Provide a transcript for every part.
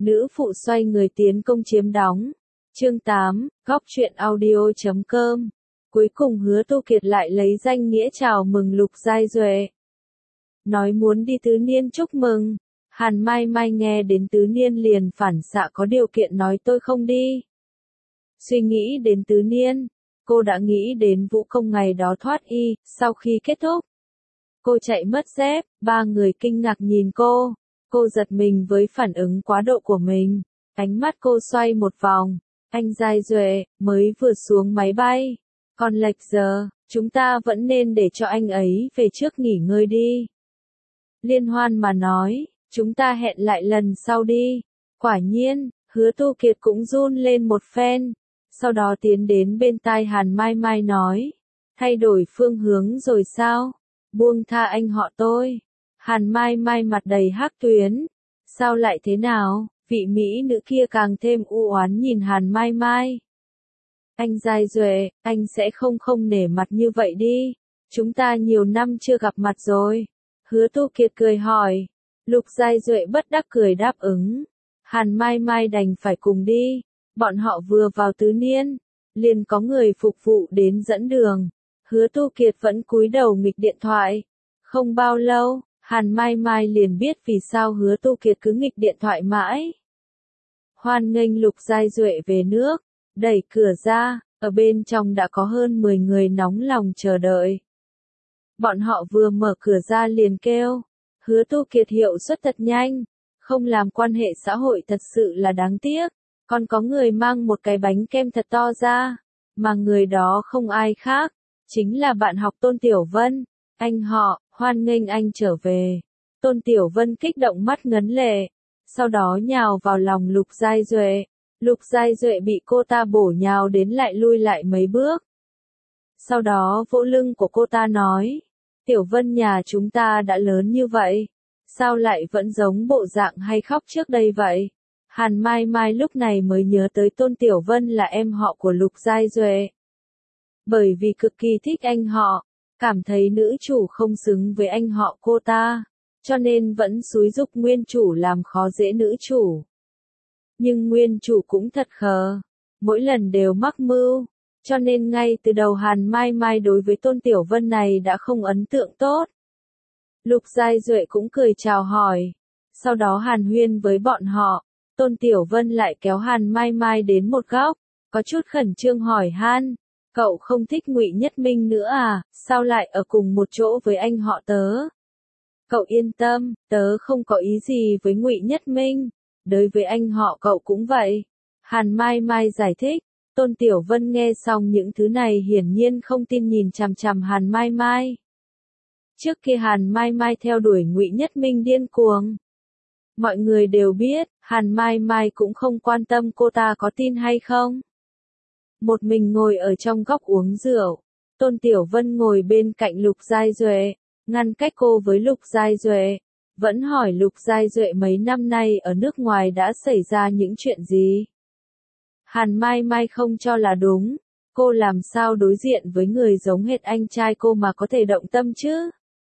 Nữ phụ xoay người tiến công chiếm đóng. Chương 8, Góc truyện audio.com. Cuối cùng Hứa Tu Kiệt lại lấy danh nghĩa chào mừng Lục Giai Duệ. Nói muốn đi tứ niên chúc mừng. Hàn Mai Mai nghe đến tứ niên liền phản xạ có điều kiện nói tôi không đi. Suy nghĩ đến tứ niên, cô đã nghĩ đến vũ công ngày đó thoát y, sau khi kết thúc. Cô chạy mất dép, ba người kinh ngạc nhìn cô. Cô giật mình với phản ứng quá độ của mình. Ánh mắt cô xoay một vòng. Anh Giai Duệ, mới vừa xuống máy bay. Còn lệch giờ, chúng ta vẫn nên để cho anh ấy về trước nghỉ ngơi đi. Liên hoan mà nói, chúng ta hẹn lại lần sau đi. Quả nhiên, Hứa Tu Kiệt cũng run lên một phen. Sau đó tiến đến bên tai Hàn Mai Mai nói. Thay đổi phương hướng rồi sao? Buông tha anh họ tôi. Hàn Mai Mai mặt đầy hắc tuyến. Sao lại thế nào? Vị mỹ nữ kia càng thêm u oán nhìn Hàn Mai Mai. Anh Giai Duệ, anh sẽ không nể mặt như vậy đi. Chúng ta nhiều năm chưa gặp mặt rồi. Hứa Tu Kiệt cười hỏi. Lục Giai Duệ bất đắc cười đáp ứng. Hàn Mai Mai đành phải cùng đi. Bọn họ vừa vào tứ niên, liền có người phục vụ đến dẫn đường. Hứa Tu Kiệt vẫn cúi đầu nghịch điện thoại. Không bao lâu, Hàn Mai Mai liền biết vì sao Hứa Tu Kiệt cứ nghịch điện thoại mãi. Hoan nghênh Lục Giai Duệ về nước, đẩy cửa ra, ở bên trong đã có hơn 10 người nóng lòng chờ đợi. Bọn họ vừa mở cửa ra liền kêu, Hứa Tu Kiệt hiệu suất thật nhanh, không làm quan hệ xã hội thật sự là đáng tiếc. Còn có người mang một cái bánh kem thật to ra, mà người đó không ai khác, chính là bạn học Tôn Tiểu Vân. Anh họ, hoan nghênh anh trở về. Tôn Tiểu Vân kích động mắt ngấn lệ, sau đó nhào vào lòng Lục Giai Duệ. Lục Giai Duệ bị cô ta bổ nhào đến lại lui lại mấy bước. Sau đó vỗ lưng của cô ta nói, Tiểu Vân nhà chúng ta đã lớn như vậy, sao lại vẫn giống bộ dạng hay khóc trước đây vậy? Hàn Mai Mai lúc này mới nhớ tới Tôn Tiểu Vân là em họ của Lục Giai Duệ. Bởi vì cực kỳ thích anh họ, cảm thấy nữ chủ không xứng với anh họ cô ta, cho nên vẫn xúi giục nguyên chủ làm khó dễ nữ chủ. Nhưng nguyên chủ cũng thật khờ, mỗi lần đều mắc mưu, cho nên ngay từ đầu Hàn Mai Mai đối với Tôn Tiểu Vân này đã không ấn tượng tốt. Lục Giai Duệ cũng cười chào hỏi, sau đó hàn huyên với bọn họ. Tôn Tiểu Vân lại kéo Hàn Mai Mai đến một góc, có chút khẩn trương hỏi han, cậu không thích Ngụy Nhất Minh nữa à, sao lại ở cùng một chỗ với anh họ tớ? Cậu yên tâm, tớ không có ý gì với Ngụy Nhất Minh, đối với anh họ cậu cũng vậy. Hàn Mai Mai giải thích. Tôn Tiểu Vân nghe xong những thứ này hiển nhiên không tin nhìn chằm chằm Hàn Mai Mai. Trước kia Hàn Mai Mai theo đuổi Ngụy Nhất Minh điên cuồng. Mọi người đều biết, Hàn Mai Mai cũng không quan tâm cô ta có tin hay không. Một mình ngồi ở trong góc uống rượu, Tôn Tiểu Vân ngồi bên cạnh Lục Giai Duệ, ngăn cách cô với Lục Giai Duệ, vẫn hỏi Lục Giai Duệ mấy năm nay ở nước ngoài đã xảy ra những chuyện gì. Hàn Mai Mai không cho là đúng, cô làm sao đối diện với người giống hệt anh trai cô mà có thể động tâm chứ.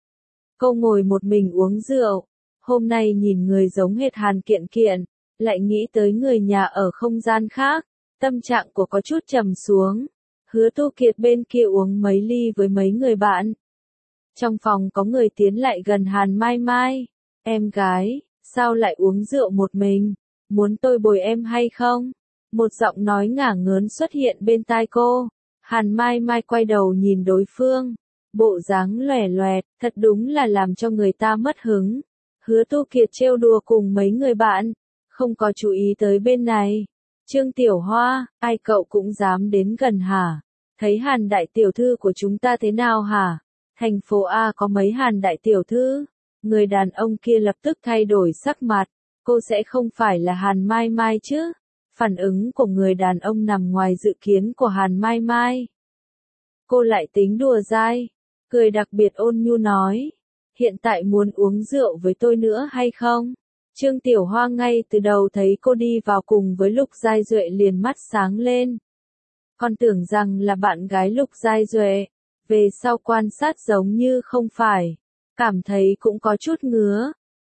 Cô ngồi một mình uống rượu. Hôm nay nhìn người giống hệt Hàn Kiện Kiện, lại nghĩ tới người nhà ở không gian khác, tâm trạng của có chút trầm xuống. Hứa Tu Kiệt bên kia uống mấy ly với mấy người bạn. Trong phòng có người tiến lại gần Hàn Mai Mai. Em gái, sao lại uống rượu một mình? Muốn tôi bồi em hay không? Một giọng nói ngả ngớn xuất hiện bên tai cô. Hàn Mai Mai quay đầu nhìn đối phương. Bộ dáng lòe loẹt, thật đúng là làm cho người ta mất hứng. Hứa Tu Kiệt trêu đùa cùng mấy người bạn, không có chú ý tới bên này. Trương Tiểu Hoa, ai cậu cũng dám đến gần hả? Thấy Hàn đại tiểu thư của chúng ta thế nào hả? Thành phố A có mấy Hàn đại tiểu thư? Người đàn ông kia lập tức thay đổi sắc mặt, cô sẽ không phải là Hàn Mai Mai chứ? Phản ứng của người đàn ông nằm ngoài dự kiến của Hàn Mai Mai. Cô lại tính đùa dai, cười đặc biệt ôn nhu nói. Hiện tại muốn uống rượu với tôi nữa hay không? Trương Tiểu Hoa ngay từ đầu thấy cô đi vào cùng với Lục Giai Duệ liền mắt sáng lên. Còn tưởng rằng là bạn gái Lục Giai Duệ, về sau quan sát giống như không phải, cảm thấy cũng có chút ngứa.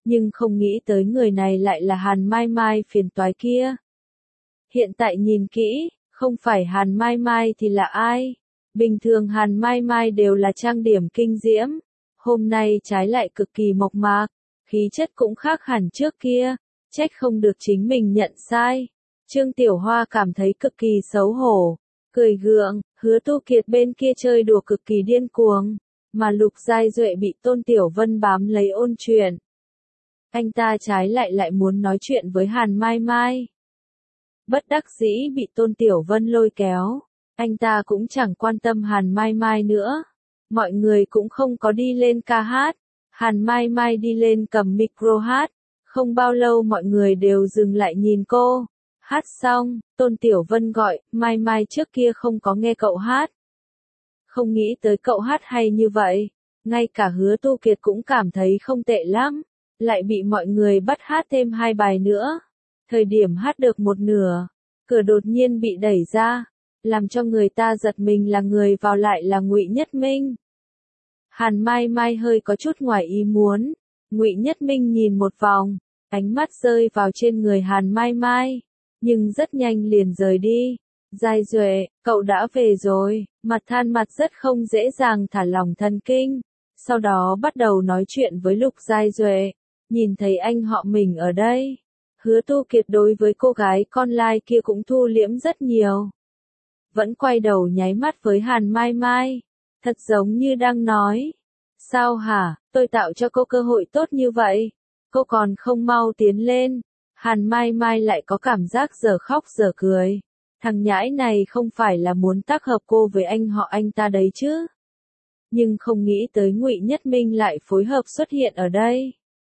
nhưng không nghĩ tới người này lại là Hàn Mai Mai phiền toái kia. Hiện tại nhìn kỹ, không phải Hàn Mai Mai thì là ai? Bình thường Hàn Mai Mai đều là trang điểm kinh diễm, hôm nay trái lại cực kỳ mộc mạc, khí chất cũng khác hẳn trước kia, trách không được chính mình nhận sai. Trương Tiểu Hoa cảm thấy cực kỳ xấu hổ, cười gượng, Hứa Tu Kiệt bên kia chơi đùa cực kỳ điên cuồng, mà Lục Giai Duệ bị Tôn Tiểu Vân bám lấy ôn chuyện. Anh ta trái lại muốn nói chuyện với Hàn Mai Mai. Bất đắc dĩ bị Tôn Tiểu Vân lôi kéo, anh ta cũng chẳng quan tâm Hàn Mai Mai nữa. Mọi người cũng không có đi lên ca hát, Hàn Mai Mai đi lên cầm micro hát, không bao lâu mọi người đều dừng lại nhìn cô. Hát xong, Tôn Tiểu Vân gọi, Mai Mai trước kia không có nghe cậu hát. Không nghĩ tới cậu hát hay như vậy, ngay cả Hứa Tu Kiệt cũng cảm thấy không tệ lắm, lại bị mọi người bắt hát thêm 2 bài nữa. Thời điểm hát được một nửa, cửa đột nhiên bị đẩy ra, làm cho người ta giật mình là người vào lại là Ngụy Nhất Minh. Hàn Mai Mai hơi có chút ngoài ý muốn, Ngụy Nhất Minh nhìn một vòng, ánh mắt rơi vào trên người Hàn Mai Mai, nhưng rất nhanh liền rời đi. Giai Duệ, cậu đã về rồi, mặt than mặt rất không dễ dàng thả lỏng thần kinh, sau đó bắt đầu nói chuyện với Lục Giai Duệ, nhìn thấy anh họ mình ở đây. Hứa Tu Kiệt đối với cô gái con lai kia cũng thu liễm rất nhiều. Vẫn quay đầu nháy mắt với Hàn Mai Mai, thật giống như đang nói. Sao hả, tôi tạo cho cô cơ hội tốt như vậy, cô còn không mau tiến lên. Hàn Mai Mai lại có cảm giác giờ khóc giờ cười. Thằng nhãi này không phải là muốn tác hợp cô với anh họ anh ta đấy chứ. Nhưng không nghĩ tới Ngụy Nhất Minh lại phối hợp xuất hiện ở đây.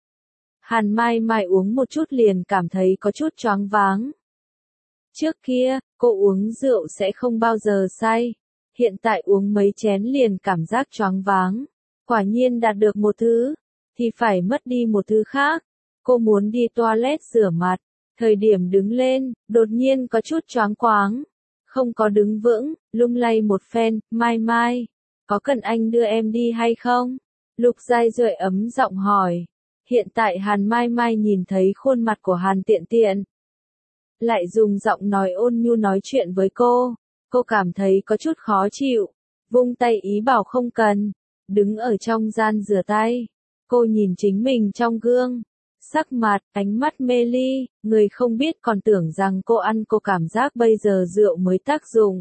Hàn Mai Mai uống một chút liền cảm thấy có chút choáng váng. Trước kia, cô uống rượu sẽ không bao giờ say. Hiện tại uống mấy chén liền cảm giác choáng váng. Quả nhiên đạt được một thứ, thì phải mất đi một thứ khác. Cô muốn đi toilet rửa mặt. Thời điểm đứng lên, đột nhiên có chút choáng quáng. Không có đứng vững, lung lay một phen, Mai Mai. Có cần anh đưa em đi hay không? Lục Giai Duệ ấm giọng hỏi. Hiện tại Hàn Mai Mai nhìn thấy khuôn mặt của Hàn Tiện Tiện, lại dùng giọng nói ôn nhu nói chuyện với cô cảm thấy có chút khó chịu, vung tay ý bảo không cần, đứng ở trong gian rửa tay, cô nhìn chính mình trong gương, sắc mặt, ánh mắt mê ly, người không biết còn tưởng rằng cô ăn cô cảm giác bây giờ rượu mới tác dụng.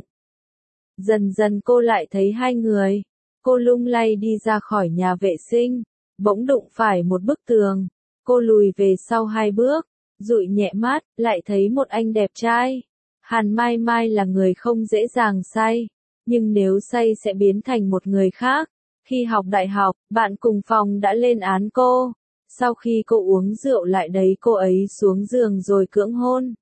Dần dần cô lại thấy hai người, cô lung lay đi ra khỏi nhà vệ sinh, bỗng đụng phải một bức tường, cô lùi về sau 2 bước, dụi nhẹ mắt, lại thấy một anh đẹp trai. Hàn Mai Mai là người không dễ dàng say, nhưng nếu say sẽ biến thành một người khác. Khi học đại học, bạn cùng phòng đã lên án cô. Sau khi cô uống rượu lại đẩy cô ấy xuống giường rồi cưỡng hôn.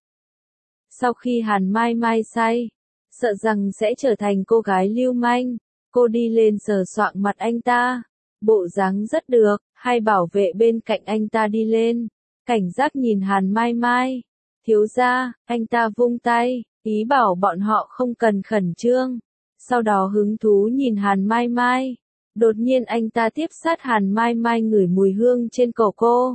Sau khi Hàn Mai Mai say, sợ rằng sẽ trở thành cô gái lưu manh, cô đi lên sờ soạng mặt anh ta. Bộ dáng rất được, hai bảo vệ bên cạnh anh ta đi lên, cảnh giác nhìn Hàn Mai Mai. Thiếu gia, anh ta vung tay, ý bảo bọn họ không cần khẩn trương. Sau đó hứng thú nhìn Hàn Mai Mai. Đột nhiên anh ta tiếp sát Hàn Mai Mai ngửi mùi hương trên cổ cô.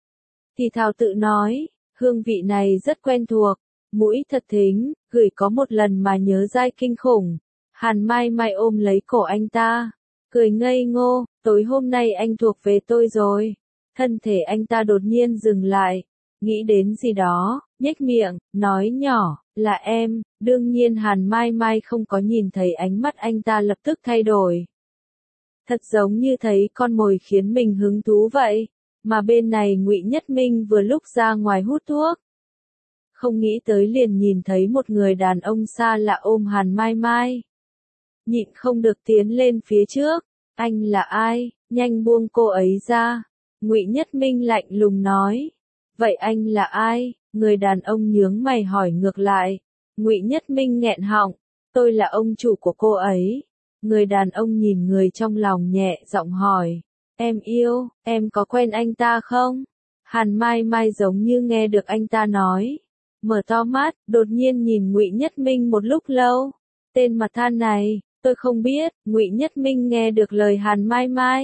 Thì thào tự nói, hương vị này rất quen thuộc, mũi thật thính, gửi có một lần mà nhớ dai kinh khủng. Hàn Mai Mai ôm lấy cổ anh ta, cười ngây ngô, tối hôm nay anh thuộc về tôi rồi. Thân thể anh ta đột nhiên dừng lại, nghĩ đến gì đó, nhếch miệng, nói nhỏ, là em. Đương nhiên Hàn Mai Mai không có nhìn thấy ánh mắt anh ta lập tức thay đổi. Thật giống như thấy con mồi khiến mình hứng thú vậy, mà bên này Ngụy Nhất Minh vừa lúc ra ngoài hút thuốc. Không nghĩ tới liền nhìn thấy một người đàn ông xa lạ ôm Hàn Mai Mai. Nhịn không được tiến lên phía trước, anh là ai, nhanh buông cô ấy ra. Ngụy Nhất Minh lạnh lùng nói, vậy anh là ai? Người đàn ông nhướng mày hỏi ngược lại. Ngụy Nhất Minh nghẹn họng, tôi là ông chủ của cô ấy. Người đàn ông nhìn người trong lòng nhẹ giọng hỏi, em yêu, em có quen anh ta không? Hàn Mai Mai giống như nghe được anh ta nói, mở to mắt, đột nhiên nhìn Ngụy Nhất Minh một lúc lâu. Tên mặt than này, tôi không biết. Ngụy Nhất Minh nghe được lời Hàn Mai Mai,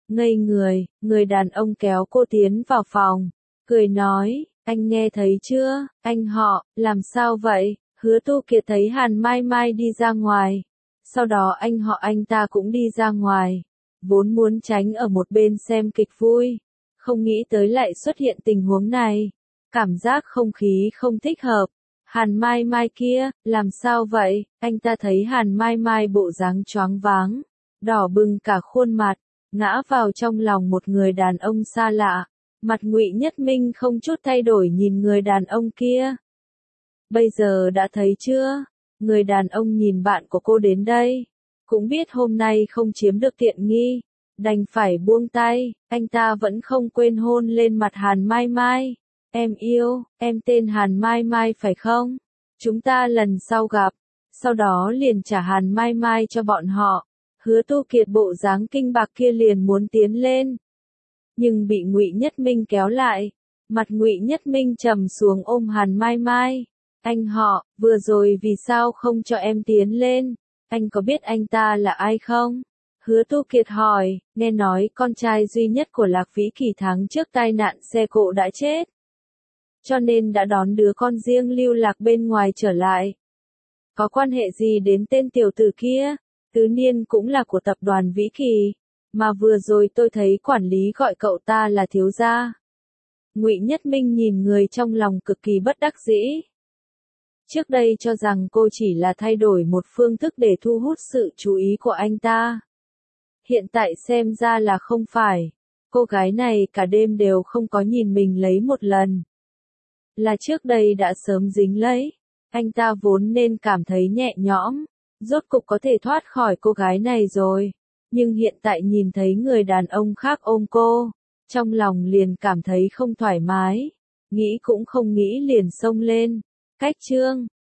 Ngây người, người đàn ông kéo cô tiến vào phòng, cười nói, anh nghe thấy chưa, anh họ, làm sao vậy? Hứa Tu Kiệt thấy Hàn Mai Mai đi ra ngoài. Sau đó anh họ anh ta cũng đi ra ngoài. Vốn muốn tránh ở một bên xem kịch vui. Không nghĩ tới lại xuất hiện tình huống này. Cảm giác không khí không thích hợp. Hàn Mai Mai kia, làm sao vậy? Anh ta thấy Hàn Mai Mai bộ dáng choáng váng, đỏ bừng cả khuôn mặt, ngã vào trong lòng một người đàn ông xa lạ. Mặt Ngụy Nhất Minh không chút thay đổi nhìn người đàn ông kia. Bây giờ đã thấy chưa? Người đàn ông nhìn bạn của cô đến đây. Cũng biết hôm nay không chiếm được tiện nghi. Đành phải buông tay, anh ta vẫn không quên hôn lên mặt Hàn Mai Mai. Em yêu, em tên Hàn Mai Mai phải không? Chúng ta lần sau gặp. Sau đó liền trả Hàn Mai Mai cho bọn họ. Hứa Tu Kiệt bộ dáng kinh bạc kia liền muốn tiến lên. Nhưng bị Ngụy Nhất Minh kéo lại. Mặt Ngụy Nhất Minh trầm xuống ôm Hàn Mai Mai. Anh họ, vừa rồi vì sao không cho em tiến lên? Anh có biết anh ta là ai không? Hứa Tu Kiệt hỏi, nghe nói con trai duy nhất của Lạc Vĩ Kỳ tháng trước tai nạn xe cộ đã chết. Cho nên đã đón đứa con riêng lưu lạc bên ngoài trở lại. Có quan hệ gì đến tên tiểu tử kia? Tứ Niên cũng là của tập đoàn Vĩ Kỳ. Mà vừa rồi tôi thấy quản lý gọi cậu ta là thiếu gia. Ngụy Nhất Minh nhìn người trong lòng cực kỳ bất đắc dĩ. Trước đây cho rằng cô chỉ là thay đổi một phương thức để thu hút sự chú ý của anh ta. Hiện tại xem ra là không phải. Cô gái này cả đêm đều không có nhìn mình lấy một lần. Là trước đây đã sớm dính lấy. Anh ta vốn nên cảm thấy nhẹ nhõm. Rốt cục có thể thoát khỏi cô gái này rồi. Nhưng hiện tại nhìn thấy người đàn ông khác ôm cô. Trong lòng liền cảm thấy không thoải mái. Nghĩ cũng không nghĩ liền xông lên. Cách chương